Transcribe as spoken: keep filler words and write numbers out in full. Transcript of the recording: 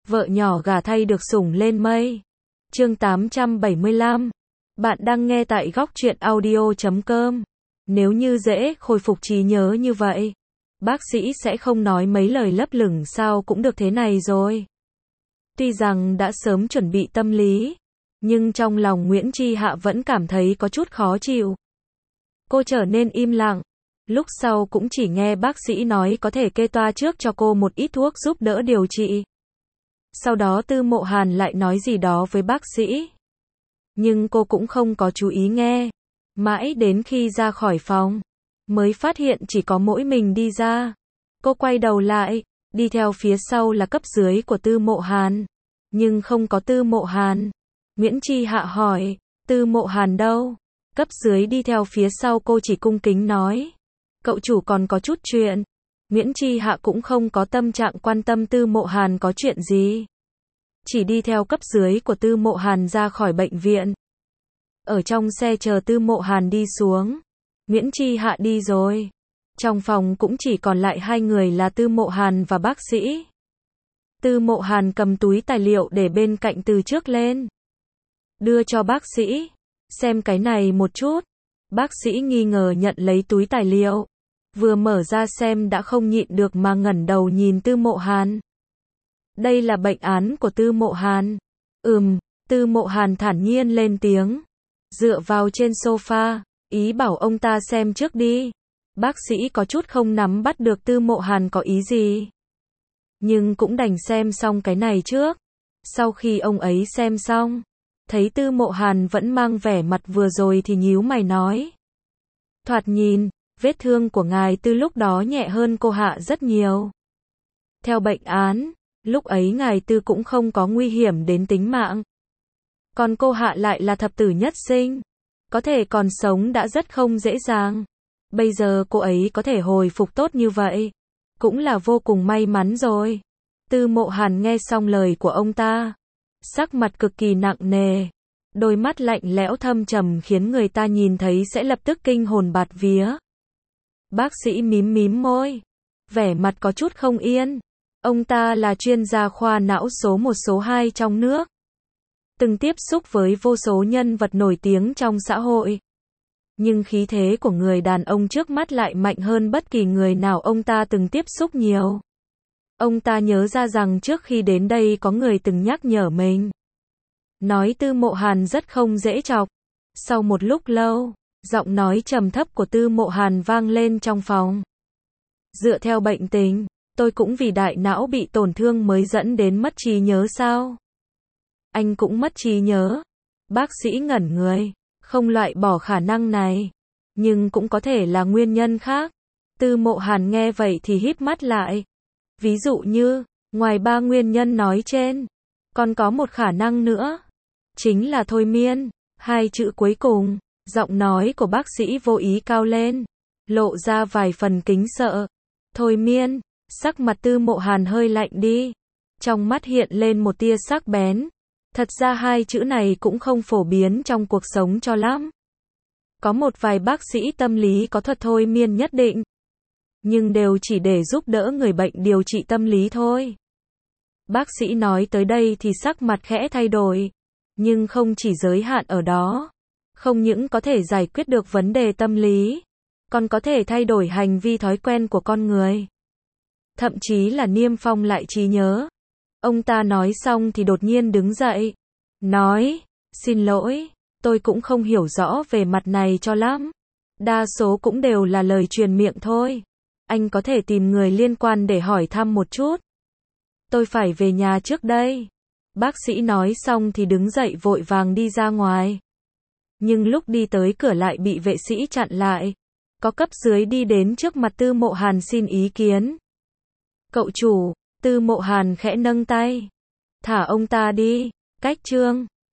Vợ nhỏ gả thay được sủng lên mây. Chương tám trăm bảy mươi lăm. Bạn đang nghe tại góc truyện audio chấm com. Nếu như dễ khôi phục trí nhớ như vậy, bác sĩ sẽ không nói mấy lời lấp lửng sao cũng được thế này rồi. Tuy rằng đã sớm chuẩn bị tâm lý, nhưng trong lòng Nguyễn Chi Hạ vẫn cảm thấy có chút khó chịu. Cô trở nên im lặng, lúc sau cũng chỉ nghe bác sĩ nói có thể kê toa trước cho cô một ít thuốc giúp đỡ điều trị. Sau đó Tư Mộ Hàn lại nói gì đó với bác sĩ. Nhưng cô cũng không có chú ý nghe. Mãi đến khi ra khỏi phòng, mới phát hiện chỉ có mỗi mình đi ra. Cô quay đầu lại, đi theo phía sau là cấp dưới của Tư Mộ Hàn. Nhưng không có Tư Mộ Hàn. Nguyễn Chi Hạ hỏi, Tư Mộ Hàn đâu? Cấp dưới đi theo phía sau cô chỉ cung kính nói, cậu chủ còn có chút chuyện. Nguyễn Chi Hạ cũng không có tâm trạng quan tâm Tư Mộ Hàn có chuyện gì. Chỉ đi theo cấp dưới của Tư Mộ Hàn ra khỏi bệnh viện. Ở trong xe chờ Tư Mộ Hàn đi xuống. Nguyễn Chi Hạ đi rồi. Trong phòng cũng chỉ còn lại hai người là Tư Mộ Hàn và bác sĩ. Tư Mộ Hàn cầm túi tài liệu để bên cạnh từ trước lên. Đưa cho bác sĩ. Xem cái này một chút. Bác sĩ nghi ngờ nhận lấy túi tài liệu. Vừa mở ra xem đã không nhịn được mà ngẩng đầu nhìn Tư Mộ Hàn. Đây là bệnh án của Tư Mộ Hàn. Ừm, Tư Mộ Hàn thản nhiên lên tiếng. Dựa vào trên sofa, ý bảo ông ta xem trước đi. Bác sĩ có chút không nắm bắt được Tư Mộ Hàn có ý gì. Nhưng cũng đành xem xong cái này trước. Sau khi ông ấy xem xong, thấy Tư Mộ Hàn vẫn mang vẻ mặt vừa rồi thì nhíu mày nói. Thoạt nhìn, vết thương của ngài Tư lúc đó nhẹ hơn cô Hạ rất nhiều. Theo bệnh án, lúc ấy ngài Tư cũng không có nguy hiểm đến tính mạng. Còn cô Hạ lại là thập tử nhất sinh. Có thể còn sống đã rất không dễ dàng. Bây giờ cô ấy có thể hồi phục tốt như vậy. Cũng là vô cùng may mắn rồi. Tư Mộ Hàn nghe xong lời của ông ta. Sắc mặt cực kỳ nặng nề. Đôi mắt lạnh lẽo thâm trầm khiến người ta nhìn thấy sẽ lập tức kinh hồn bạt vía. Bác sĩ mím mím môi. Vẻ mặt có chút không yên. Ông ta là chuyên gia khoa não số một số hai trong nước. Từng tiếp xúc với vô số nhân vật nổi tiếng trong xã hội. Nhưng khí thế của người đàn ông trước mắt lại mạnh hơn bất kỳ người nào ông ta từng tiếp xúc nhiều. Ông ta nhớ ra rằng trước khi đến đây có người từng nhắc nhở mình. Nói Tư Mộ Hàn rất không dễ chọc. Sau một lúc lâu, giọng nói trầm thấp của Tư Mộ Hàn vang lên trong phòng. Dựa theo bệnh tình, tôi cũng vì đại não bị tổn thương mới dẫn đến mất trí nhớ sao? Anh cũng mất trí nhớ. Bác sĩ ngẩn người, không loại bỏ khả năng này. Nhưng cũng có thể là nguyên nhân khác. Tư Mộ Hàn nghe vậy thì híp mắt lại. Ví dụ như, ngoài ba nguyên nhân nói trên, còn có một khả năng nữa. Chính là thôi miên. Hai chữ cuối cùng, giọng nói của bác sĩ vô ý cao lên. Lộ ra vài phần kính sợ. Thôi miên. Sắc mặt Tư Mộ Hàn hơi lạnh đi. Trong mắt hiện lên một tia sắc bén. Thật ra hai chữ này cũng không phổ biến trong cuộc sống cho lắm. Có một vài bác sĩ tâm lý có thuật thôi miên nhất định. Nhưng đều chỉ để giúp đỡ người bệnh điều trị tâm lý thôi. Bác sĩ nói tới đây thì sắc mặt khẽ thay đổi. Nhưng không chỉ giới hạn ở đó. Không những có thể giải quyết được vấn đề tâm lý. Còn có thể thay đổi hành vi thói quen của con người. Thậm chí là niêm phong lại trí nhớ. Ông ta nói xong thì đột nhiên đứng dậy. Nói, xin lỗi, tôi cũng không hiểu rõ về mặt này cho lắm. Đa số cũng đều là lời truyền miệng thôi. Anh có thể tìm người liên quan để hỏi thăm một chút. Tôi phải về nhà trước đây. Bác sĩ nói xong thì đứng dậy vội vàng đi ra ngoài. Nhưng lúc đi tới cửa lại bị vệ sĩ chặn lại. Có cấp dưới đi đến trước mặt Tư Mộ Hàn xin ý kiến. Cậu chủ, Tư Mộ Hàn khẽ nâng tay. Thả ông ta đi. Cách chương